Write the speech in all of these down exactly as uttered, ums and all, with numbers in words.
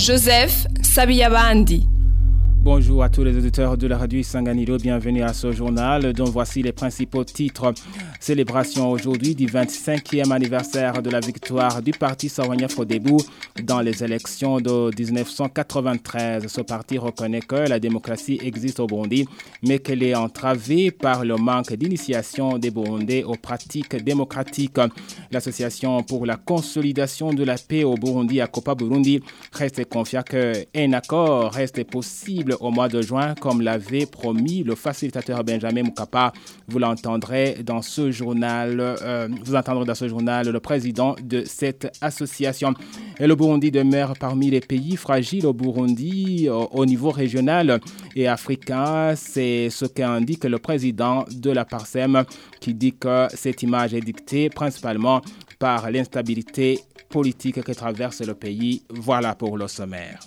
Joseph Sabiyabandi. Bonjour à tous les auditeurs de la radio Isanganiro, bienvenue à ce journal dont voici les principaux titres. Célébration aujourd'hui du vingt-cinquième anniversaire de la victoire du parti Sahwanya-Frodebo dans les élections de dix-neuf cent quatre-vingt-treize. Ce parti reconnaît que la démocratie existe au Burundi, mais qu'elle est entravée par le manque d'initiation des Burundais aux pratiques démocratiques. L'association pour la consolidation de la paix au Burundi, Akopa Burundi, reste confiante qu'un accord reste possible au mois de juin, comme l'avait promis le facilitateur Benjamin Mukapa. Vous l'entendrez dans ce journal, euh, vous entendrez dans ce journal le président de cette association. Et le Burundi demeure parmi les pays fragiles au Burundi au, au niveau régional et africain. C'est ce qu'indique le président de la Parsem, qui dit que cette image est dictée principalement par l'instabilité politique qui traverse le pays. Voilà pour le sommaire.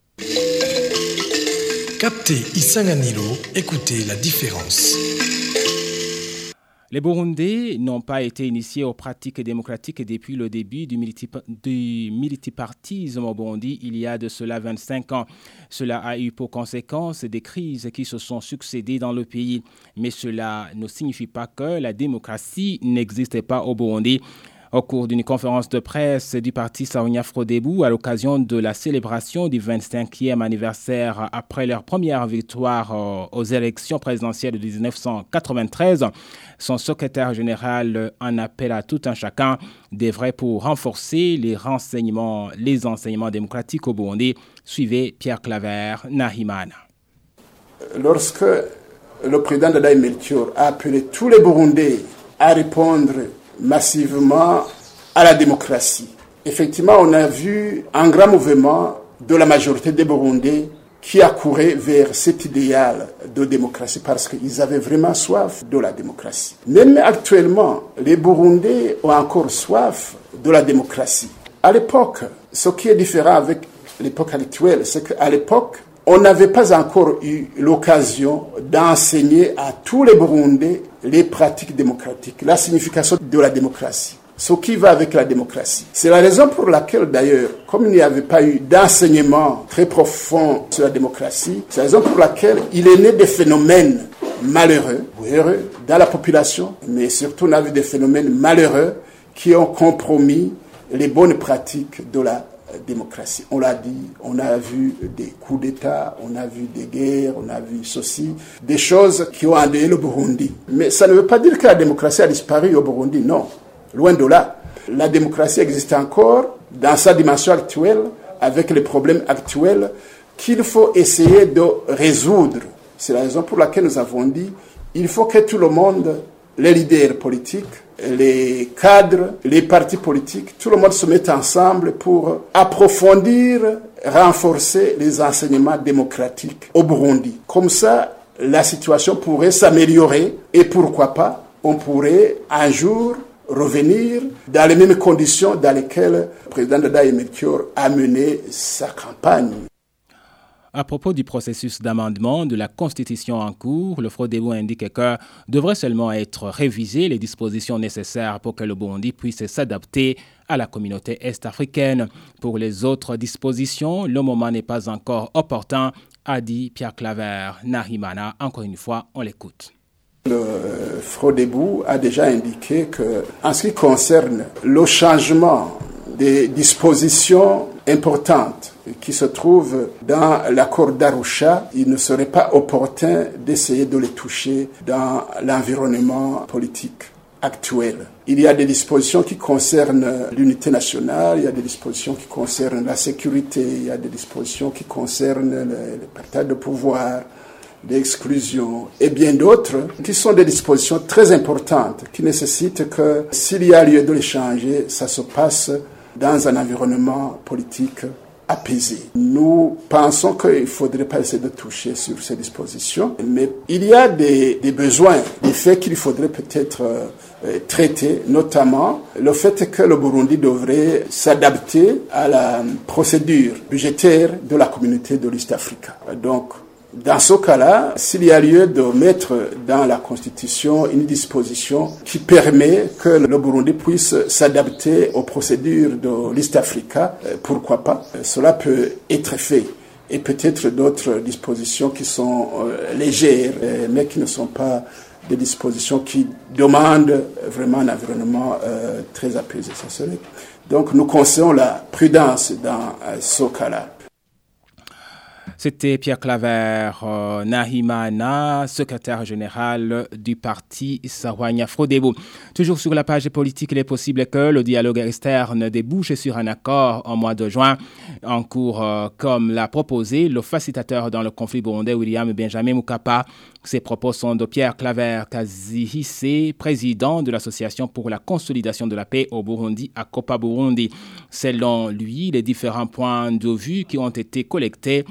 Captez Isanganiro, écoutez la différence. Les Burundais n'ont pas été initiés aux pratiques démocratiques depuis le début du, multip- du multipartisme au Burundi il y a de cela vingt-cinq ans. Cela a eu pour conséquence des crises qui se sont succédées dans le pays. Mais cela ne signifie pas que la démocratie n'existait pas au Burundi. Au cours d'une conférence de presse du parti Sahwanya-Frodebo à l'occasion de la célébration du vingt-cinquième anniversaire après leur première victoire aux élections présidentielles de dix-neuf cent quatre-vingt-treize, son secrétaire général en appelle à tout un chacun d'œuvrer pour renforcer les renseignements, les enseignements démocratiques au Burundi. Suivez Pierre Claver, Nahimana. Lorsque le président Dadaye Melchior a appelé tous les Burundais à répondre massivement à la démocratie, effectivement, on a vu un grand mouvement de la majorité des Burundais qui accourait vers cet idéal de démocratie parce qu'ils avaient vraiment soif de la démocratie. Même actuellement, les Burundais ont encore soif de la démocratie. À l'époque, ce qui est différent avec l'époque actuelle, c'est qu'à l'époque, on n'avait pas encore eu l'occasion d'enseigner à tous les Burundais les pratiques démocratiques, la signification de la démocratie, ce qui va avec la démocratie. C'est la raison pour laquelle, d'ailleurs, comme il n'y avait pas eu d'enseignement très profond sur la démocratie, c'est la raison pour laquelle il est né des phénomènes malheureux, ou heureux, dans la population, mais surtout on a vu des phénomènes malheureux qui ont compromis les bonnes pratiques de la démocratie. On l'a dit, on a vu des coups d'État, on a vu des guerres, on a vu ceci, des choses qui ont endeuillé le Burundi. Mais ça ne veut pas dire que la démocratie a disparu au Burundi, non. Loin de là. La démocratie existe encore dans sa dimension actuelle, avec les problèmes actuels qu'il faut essayer de résoudre. C'est la raison pour laquelle nous avons dit, il faut que tout le monde, les leaders politiques, les cadres, les partis politiques, tout le monde se mette ensemble pour approfondir, renforcer les enseignements démocratiques au Burundi. Comme ça, la situation pourrait s'améliorer et pourquoi pas, on pourrait un jour revenir dans les mêmes conditions dans lesquelles le président Dadaye Melchior a mené sa campagne. À propos du processus d'amendement de la Constitution en cours, le Frodebo indique que devraient seulement être révisées les dispositions nécessaires pour que le Burundi puisse s'adapter à la communauté est-africaine. Pour les autres dispositions, le moment n'est pas encore opportun, a dit Pierre Claver, Nahimana. Encore une fois, on l'écoute. Le Frodebo a déjà indiqué que, en ce qui concerne le changement des dispositions importantes qui se trouvent dans l'accord d'Arusha, il ne serait pas opportun d'essayer de les toucher dans l'environnement politique actuel. Il y a des dispositions qui concernent l'unité nationale, il y a des dispositions qui concernent la sécurité, il y a des dispositions qui concernent le, le partage de pouvoir, l'exclusion et bien d'autres qui sont des dispositions très importantes qui nécessitent que s'il y a lieu de les changer, ça se passe dans un environnement politique apaisé. Nous pensons qu'il ne faudrait pas essayer de toucher sur ces dispositions, mais il y a des, des besoins, des faits qu'il faudrait peut-être euh, traiter, notamment le fait que le Burundi devrait s'adapter à la procédure budgétaire de la communauté de l'East Africa. Donc, Dans ce cas-là, s'il y a lieu de mettre dans la Constitution une disposition qui permet que le Burundi puisse s'adapter aux procédures de l'East Africa, pourquoi pas? Cela peut être fait. Et peut-être d'autres dispositions qui sont euh, légères, euh, mais qui ne sont pas des dispositions qui demandent vraiment un environnement euh, très apaisé. Ça serait... Donc nous conseillons la prudence dans euh, ce cas-là. C'était Pierre Claver euh, Nahimana, secrétaire général du parti Sahwanya Frodebo. Toujours sur la page politique, il est possible que le dialogue externe débouche sur un accord en mois de juin, en cours euh, comme l'a proposé le facilitateur dans le conflit burundais William Benjamin Mukapa. Ces propos sont de Pierre Claver Kazihise, président de l'Association pour la consolidation de la paix au Burundi, à Copa Burundi. Selon lui, les différents points de vue qui ont été collectés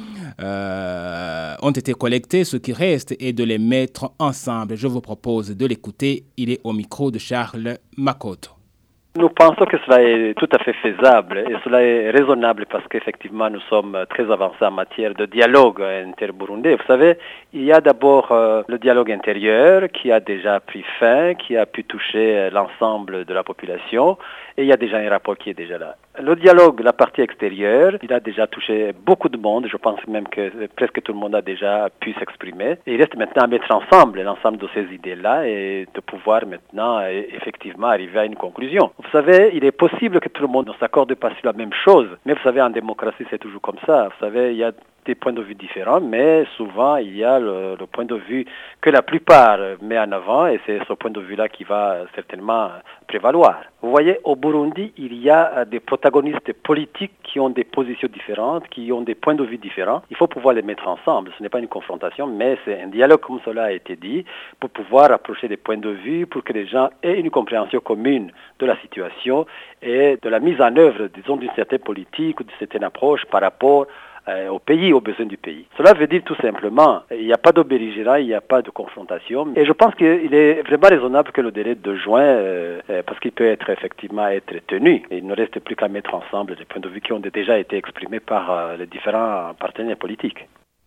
euh, ont été collectés. Ce qui reste est de les mettre ensemble. Je vous propose de l'écouter. Il est au micro de Charles Makoto. Nous pensons que cela est tout à fait faisable et cela est raisonnable parce qu'effectivement nous sommes très avancés en matière de dialogue inter-burundais. Vous savez, il y a d'abord euh, le dialogue intérieur qui a déjà pris fin, qui a pu toucher l'ensemble de la population et il y a déjà un rapport qui est déjà là. Le dialogue, la partie extérieure, il a déjà touché beaucoup de monde. Je pense même que presque tout le monde a déjà pu s'exprimer. Et il reste maintenant à mettre ensemble l'ensemble de ces idées-là et de pouvoir maintenant effectivement arriver à une conclusion. Vous savez, il est possible que tout le monde ne s'accorde pas sur la même chose. Mais vous savez, en démocratie, c'est toujours comme ça. Vous savez, il y a des points de vue différents, mais souvent, il y a le, le point de vue que la plupart met en avant et c'est ce point de vue-là qui va certainement prévaloir. Vous voyez, au Burundi, il y a des protagonistes politiques qui ont des positions différentes, qui ont des points de vue différents. Il faut pouvoir les mettre ensemble. Ce n'est pas une confrontation, mais c'est un dialogue, comme cela a été dit, pour pouvoir approcher des points de vue, pour que les gens aient une compréhension commune de la situation et de la mise en œuvre, disons, d'une certaine politique ou d'une certaine approche par rapport au pays, aux besoins du pays. Cela veut dire tout simplement, il n'y a pas de belligérant, il n'y a pas de confrontation. Et je pense qu'il est vraiment raisonnable que le délai de juin, euh, parce qu'il peut être effectivement être tenu. Et il ne reste plus qu'à mettre ensemble les points de vue qui ont déjà été exprimés par euh, les différents partenaires politiques.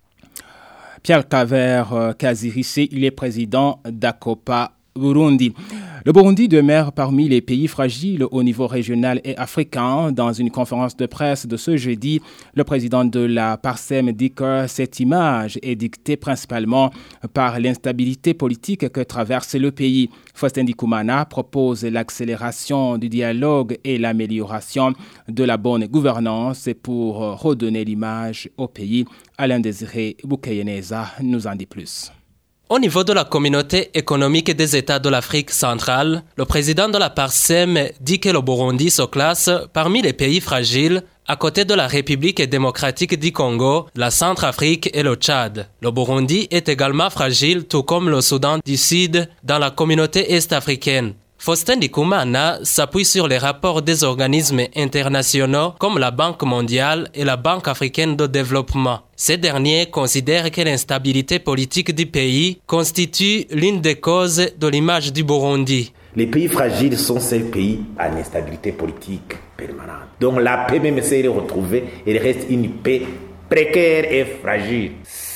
Pierre Claver Kazihise, il est président d'Acopa Burundi. Le Burundi demeure parmi les pays fragiles au niveau régional et africain. Dans une conférence de presse de ce jeudi, le président de la Parsem dit que cette image est dictée principalement par l'instabilité politique que traverse le pays. Faustin Ndikumana propose l'accélération du dialogue et l'amélioration de la bonne gouvernance pour redonner l'image au pays. Alain Désiré Boukayeneza nous en dit plus. Au niveau de la communauté économique des États de l'Afrique centrale, le président de la Parsem dit que le Burundi se classe parmi les pays fragiles à côté de la République démocratique du Congo, la Centrafrique et le Tchad. Le Burundi est également fragile, tout comme le Soudan du Sud dans la communauté est-africaine. Faustin Ndikumana s'appuie sur les rapports des organismes internationaux comme la Banque mondiale et la Banque africaine de développement. Ces derniers considèrent que l'instabilité politique du pays constitue l'une des causes de l'image du Burundi. Les pays fragiles sont ces pays à l'instabilité politique permanente. Donc la paix, même si elle est retrouvée, elle reste une paix précaire et fragile.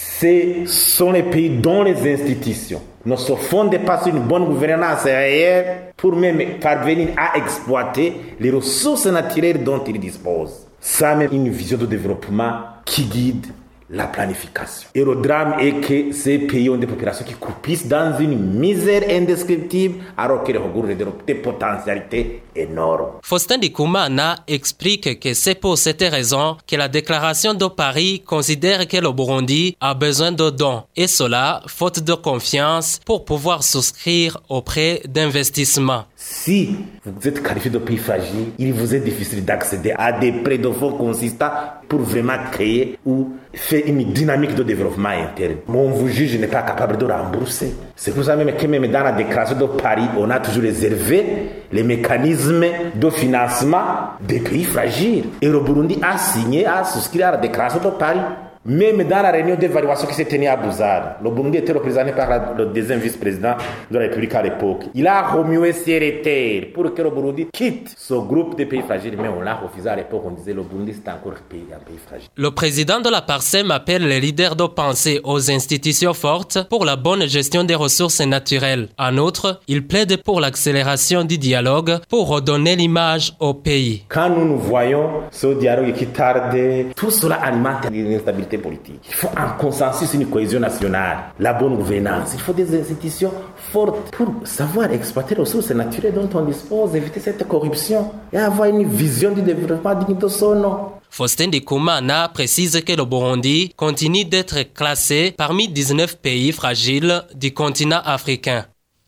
Ce sont les pays dont les institutions ne se fondent pas sur une bonne gouvernance réelle pour même parvenir à exploiter les ressources naturelles dont ils disposent. Ça même une vision de développement qui guide la planification. Et le drame est que ces pays ont des populations qui croupissent dans une misère indescriptible alors qu'ils regorgent des potentialités énormes. Faustin Ndikumana explique que c'est pour cette raison que la déclaration de Paris considère que le Burundi a besoin de dons, et cela faute de confiance pour pouvoir souscrire auprès d'investissements. Si vous êtes qualifié de pays fragile, il vous est difficile d'accéder à des prêts de fonds consistants pour vraiment créer ou faire une dynamique de développement interne. Mais on vous juge n'est pas capable de rembourser. C'est pour ça même que même dans la déclaration de Paris, on a toujours réservé les mécanismes de financement des pays fragiles. Et le Burundi a signé, a souscrit à la déclaration de Paris. Même dans la réunion d'évaluation qui s'est tenue à Bouzard, le Burundi était représenté par la, le deuxième vice-président de la République à l'époque. Il a remué ses terres pour que le Burundi quitte ce groupe de pays fragiles, mais on l'a refusé à l'époque. On disait que le Burundi c'est encore un pays, un pays fragile. Le président de la Parsem appelle les leaders de penser aux institutions fortes pour la bonne gestion des ressources naturelles. En outre, il plaide pour l'accélération du dialogue pour redonner l'image au pays. Quand nous nous voyons ce dialogue qui tarde, tout cela alimente l'instabilité politique. Il faut un consensus, une cohésion nationale, la bonne gouvernance. Il faut des institutions fortes pour savoir exploiter les ressources naturelles dont on dispose, éviter cette corruption et avoir une vision du développement digne de son nom. Faustin Ndikumana précise que le Burundi continue d'être classé parmi dix-neuf pays fragiles du continent africain.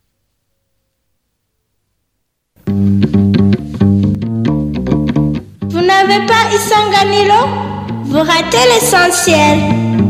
Vous n'avez pas Isanganilo? Vous ratez l'essentiel.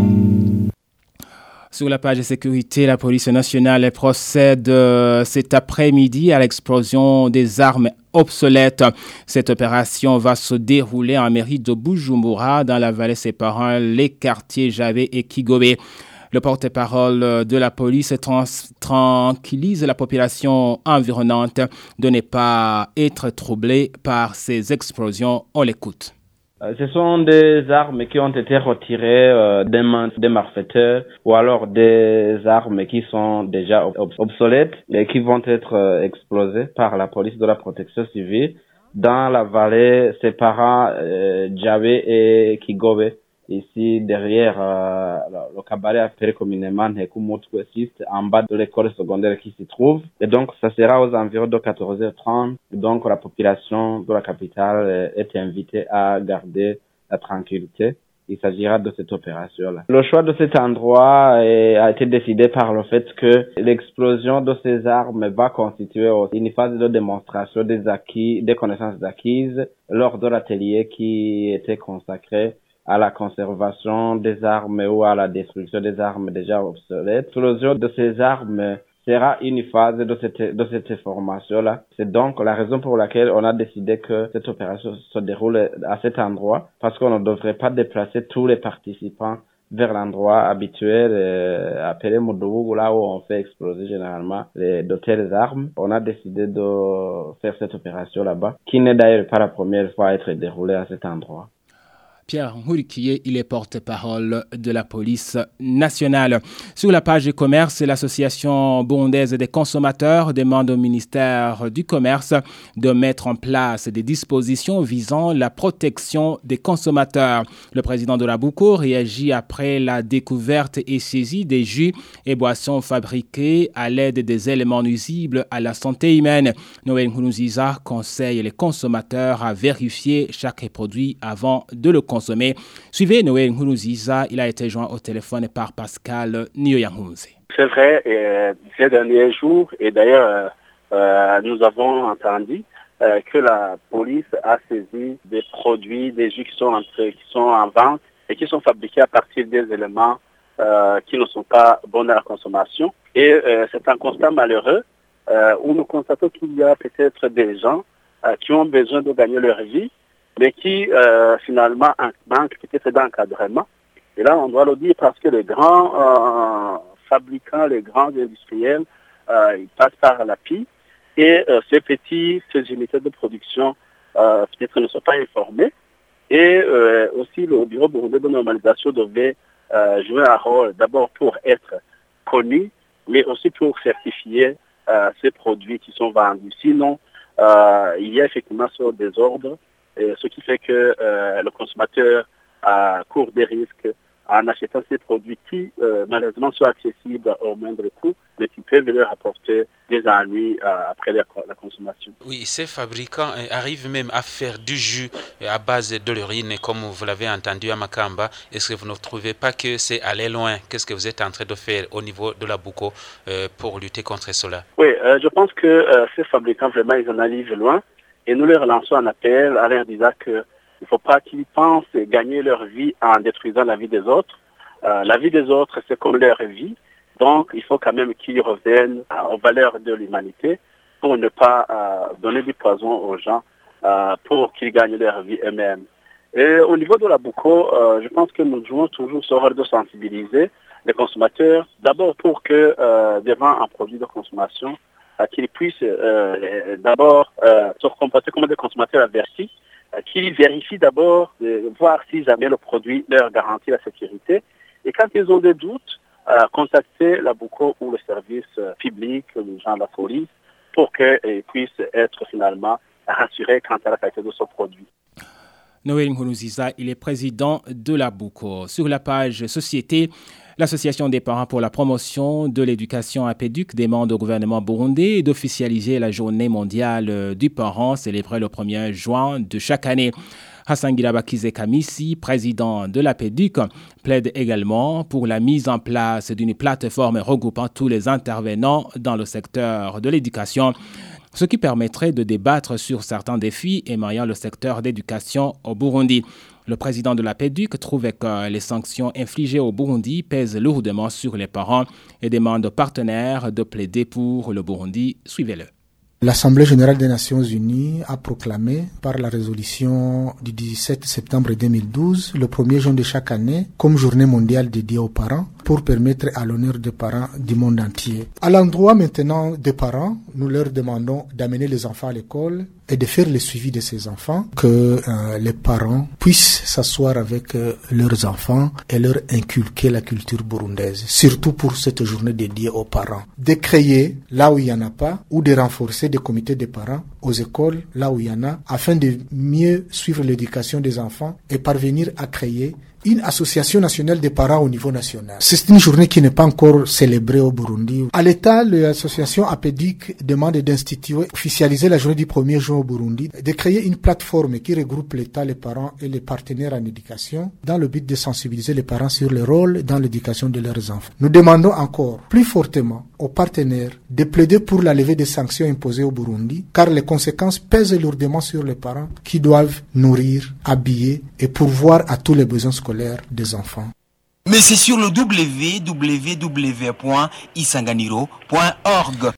Sur la page de sécurité, la police nationale procède euh, cet après-midi à l'explosion des armes obsolètes. Cette opération va se dérouler en mairie de Bujumbura dans la vallée séparant les quartiers Javé et Kigobe. Le porte-parole de la police trans- tranquillise la population environnante de ne pas être troublée par ces explosions. On l'écoute. Ce sont des armes qui ont été retirées euh, des mains des malfaiteurs ou alors des armes qui sont déjà ob- obsolètes et qui vont être euh, explosées par la police de la protection civile dans la vallée séparant euh, Djabé et Kigobe. Ici, derrière euh, le cabaret appelé communément Nekumotwe six, en bas de l'école secondaire qui s'y trouve. Et donc, ça sera aux environs de quatorze heures trente. Donc, la population de la capitale est invitée à garder la tranquillité. Il s'agira de cette opération-là. Le choix de cet endroit est, a été décidé par le fait que l'explosion de ces armes va constituer une phase de démonstration des acquis, des connaissances acquises lors de l'atelier qui était consacré à la conservation des armes ou à la destruction des armes déjà obsolètes. L'explosion de ces armes sera une phase de cette, de cette formation-là. C'est donc la raison pour laquelle on a décidé que cette opération se déroule à cet endroit, parce qu'on ne devrait pas déplacer tous les participants vers l'endroit habituel euh, appelé Modougou, là où on fait exploser généralement les, de telles armes. On a décidé de faire cette opération là-bas, qui n'est d'ailleurs pas la première fois à être déroulée à cet endroit. Pierre Nkourikiye, il est porte-parole de la police nationale. Sur la page du commerce, l'association burundaise des consommateurs demande au ministère du Commerce de mettre en place des dispositions visant la protection des consommateurs. Le président de la Buko réagit après la découverte et saisie des jus et boissons fabriqués à l'aide des éléments nuisibles à la santé humaine. Noël Nkunziza conseille les consommateurs à vérifier chaque produit avant de le consommer. Consommer. Suivez Noël Nkunziza, il a été joint au téléphone par Pascal Nioyangunze. C'est vrai, et, ces derniers jours, et d'ailleurs euh, nous avons entendu euh, que la police a saisi des produits, des jus qui sont, entre, qui sont en vente et qui sont fabriqués à partir des éléments euh, qui ne sont pas bons à la consommation. Et euh, c'est un constat malheureux euh, où nous constatons qu'il y a peut-être des gens euh, qui ont besoin de gagner leur vie, mais qui euh, finalement manquent peut-être d'encadrement. Et là, on doit le dire parce que les grands euh, fabricants, les grands industriels, euh, ils passent par la P I et euh, ces petits, ces unités de production euh, peut-être ne sont pas informés. Et euh, aussi, le Bureau burundais de normalisation devait euh, jouer un rôle d'abord pour être connu, mais aussi pour certifier euh, ces produits qui sont vendus. Sinon, euh, il y a effectivement ce désordre. Et ce qui fait que euh, le consommateur a court des risques en achetant ces produits qui euh, malheureusement sont accessibles au moindre coût, mais qui peuvent leur apporter des ennuis euh, après la, la consommation. Oui, ces fabricants euh, arrivent même à faire du jus euh, à base de l'urine, comme vous l'avez entendu à Makamba. Est-ce que vous ne trouvez pas que c'est aller loin? Qu'est-ce que vous êtes en train de faire au niveau de la Buko euh, pour lutter contre cela? Oui, euh, je pense que euh, ces fabricants, vraiment, ils en arrivent loin. Et nous leur lançons un appel à leur disant qu'il ne faut pas qu'ils pensent gagner leur vie en détruisant la vie des autres. Euh, la vie des autres, c'est comme leur vie. Donc, il faut quand même qu'ils reviennent euh, aux valeurs de l'humanité pour ne pas euh, donner du poison aux gens, euh, pour qu'ils gagnent leur vie eux-mêmes. Et au niveau de la Bouco, euh, je pense que nous jouons toujours ce rôle de sensibiliser les consommateurs, d'abord pour que euh, devant un produit de consommation, euh, qu'ils puissent euh, d'abord euh, se comporter comme des consommateurs avertis, euh, qu'ils vérifient d'abord, euh, voir si jamais le produit leur garantit la sécurité. Et quand ils ont des doutes, euh, contacter la Bouco ou le service euh, public, les gens de la police, pour qu'ils puissent être finalement rassurés quant à la qualité de ce produit. Noël Nkourouziza, il est président de la Bouco. Sur la page Société, l'Association des parents pour la promotion de l'éducation à Péduc demande au gouvernement burundais d'officialiser la journée mondiale du parent célébrée le premier juin de chaque année. Hassan Girabakize Kamisi, président de la Péduc, plaide également pour la mise en place d'une plateforme regroupant tous les intervenants dans le secteur de l'éducation, ce qui permettrait de débattre sur certains défis émaillant le secteur d'éducation au Burundi. Le président de la Péduc trouvait que les sanctions infligées au Burundi pèsent lourdement sur les parents et demande aux partenaires de plaider pour le Burundi. Suivez-le. L'Assemblée générale des Nations unies a proclamé par la résolution du dix-sept septembre deux mille douze le premier juin de chaque année comme journée mondiale dédiée aux parents pour permettre à l'honneur des parents du monde entier. À l'endroit maintenant des parents, nous leur demandons d'amener les enfants à l'école et de faire le suivi de ces enfants, que euh, les parents puissent s'asseoir avec euh, leurs enfants et leur inculquer la culture burundaise, surtout pour cette journée dédiée aux parents. De créer là où il n'y en a pas, ou de renforcer des comités de parents aux écoles là où il y en a, afin de mieux suivre l'éducation des enfants et parvenir à créer une association nationale des parents au niveau national. C'est une journée qui n'est pas encore célébrée au Burundi. À l'État, l'association APEDIC demande d'instituer, officialiser la journée du premier juin au Burundi, de créer une plateforme qui regroupe l'État, les parents et les partenaires en éducation, dans le but de sensibiliser les parents sur le rôle dans l'éducation de leurs enfants. Nous demandons encore, plus fortement, aux partenaires de plaider pour la levée des sanctions imposées au Burundi, car les conséquences pèsent lourdement sur les parents qui doivent nourrir, habiller et pourvoir à tous les besoins scolaires des enfants. Mais c'est sur le w w w point isanganiro point org.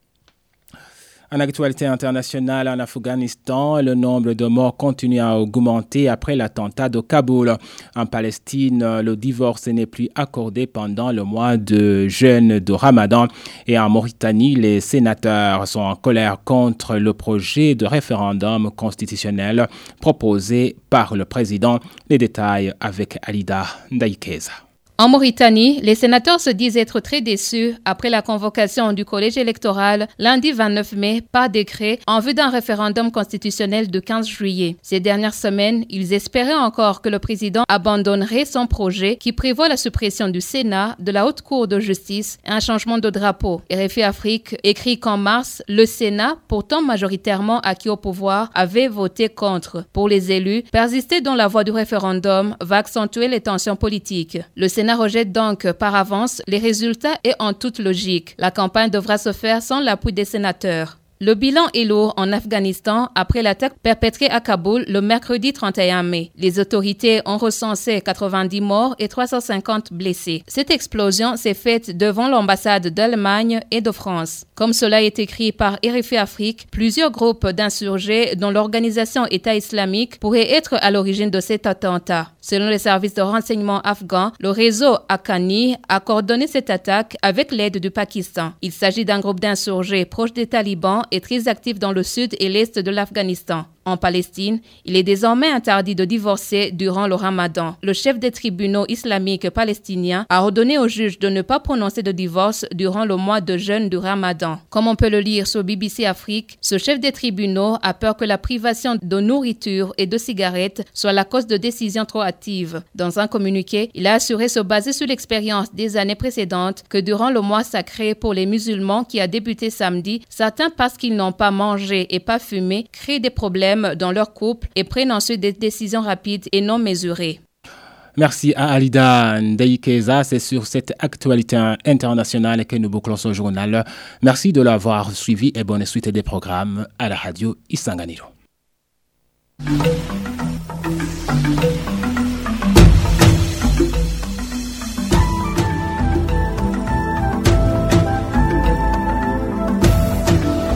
En actualité internationale, en Afghanistan, le nombre de morts continue à augmenter après l'attentat de Kaboul. En Palestine, le divorce n'est plus accordé pendant le mois de jeûne de Ramadan. Et en Mauritanie, les sénateurs sont en colère contre le projet de référendum constitutionnel proposé par le président. Les détails avec Alida Ndaïkeza. En Mauritanie, les sénateurs se disent être très déçus après la convocation du collège électoral lundi vingt-neuf mai par décret en vue d'un référendum constitutionnel de quinze juillet. Ces dernières semaines, ils espéraient encore que le président abandonnerait son projet qui prévoit la suppression du Sénat, de la Haute Cour de justice et un changement de drapeau. R F I Afrique écrit qu'en mars, le Sénat, pourtant majoritairement acquis au pouvoir, avait voté contre. Pour les élus, persister dans la voie du référendum va accentuer les tensions politiques. Le Sénat rejette donc par avance les résultats et en toute logique. La campagne devra se faire sans l'appui des sénateurs. Le bilan est lourd en Afghanistan après l'attaque perpétrée à Kaboul le mercredi trente et un mai. Les autorités ont recensé quatre-vingt-dix morts et trois cent cinquante blessés. Cette explosion s'est faite devant l'ambassade d'Allemagne et de France. Comme cela est écrit par R F I Afrique, plusieurs groupes d'insurgés dont l'organisation État islamique pourraient être à l'origine de cet attentat. Selon les services de renseignement afghans, le réseau Haqqani a coordonné cette attaque avec l'aide du Pakistan. Il s'agit d'un groupe d'insurgés proches des talibans et très actif dans le sud et l'est de l'Afghanistan. En Palestine, il est désormais interdit de divorcer durant le Ramadan. Le chef des tribunaux islamiques palestiniens a ordonné aux juges de ne pas prononcer de divorce durant le mois de jeûne du Ramadan. Comme on peut le lire sur B B C Afrique, ce chef des tribunaux a peur que la privation de nourriture et de cigarettes soit la cause de décisions trop hâtives. Dans un communiqué, il a assuré se baser sur l'expérience des années précédentes que durant le mois sacré pour les musulmans qui a débuté samedi, certains, parce qu'ils n'ont pas mangé et pas fumé, créent des problèmes dans leur couple et prennent ensuite des décisions rapides et non mesurées. Merci à Alida Ndaïkeza. C'est sur cette actualité internationale que nous bouclons ce journal. Merci de l'avoir suivi et bonne suite des programmes à la radio Isanganiro.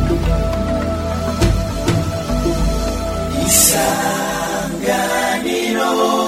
Isanganiro. Isanganiro